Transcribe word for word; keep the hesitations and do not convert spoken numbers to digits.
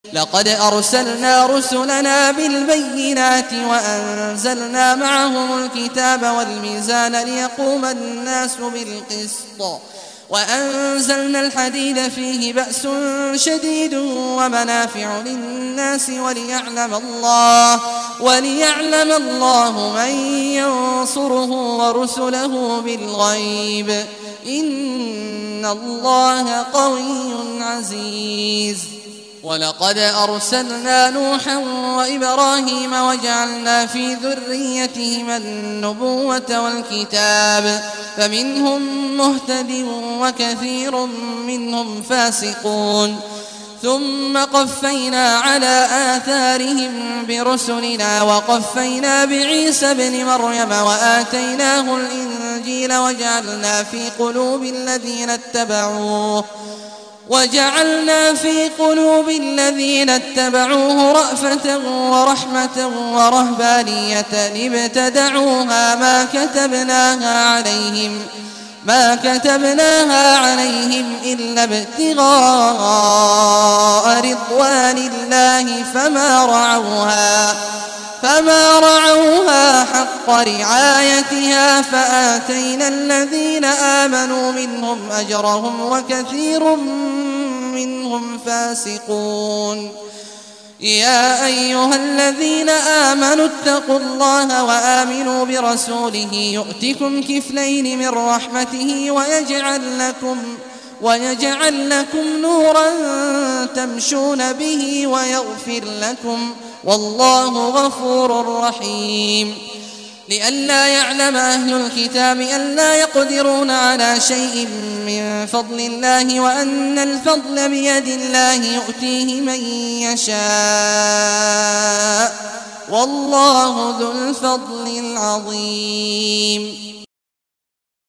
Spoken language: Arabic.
لقد أرسلنا رسلنا بالبينات وأنزلنا معهم الكتاب والميزان ليقوم الناس بالقسط وأنزلنا الحديد فيه بأس شديد ومنافع للناس وليعلم الله وليعلم الله من ينصره ورسله بالغيب إن الله قوي عزيز. ولقد أرسلنا نوحا وإبراهيم وجعلنا في ذريتهما النبوة والكتاب فمنهم مهتد وكثير منهم فاسقون ثم قفينا على آثارهم برسلنا وقفينا بعيسى ابن مريم وآتيناه الإنجيل وجعلنا في قلوب الذين اتبعوه وجعلنا في قلوب الذين اتبعوه رأفة ورحمة ورهبانية ابتدعوها ما كتبناها عليهم ما كتبناها عليهم إلا ابتغاء رضوان الله فما رعوها فما رعوها حق رعايتها فآتينا الذين آمنوا منهم أجرهم وكثير منهم فاسقون. يا أيها الذين آمنوا اتقوا الله وآمنوا برسوله يؤتكم كفلين من رحمته ويجعل لكم ويجعل لكم نورا تمشون به ويغفر لكم والله غفور رحيم. لئلا يعلم أهل الكتاب ألا يقدرون على شيء من فضل الله وأن الفضل بيد الله يؤتيه من يشاء والله ذو الفضل العظيم.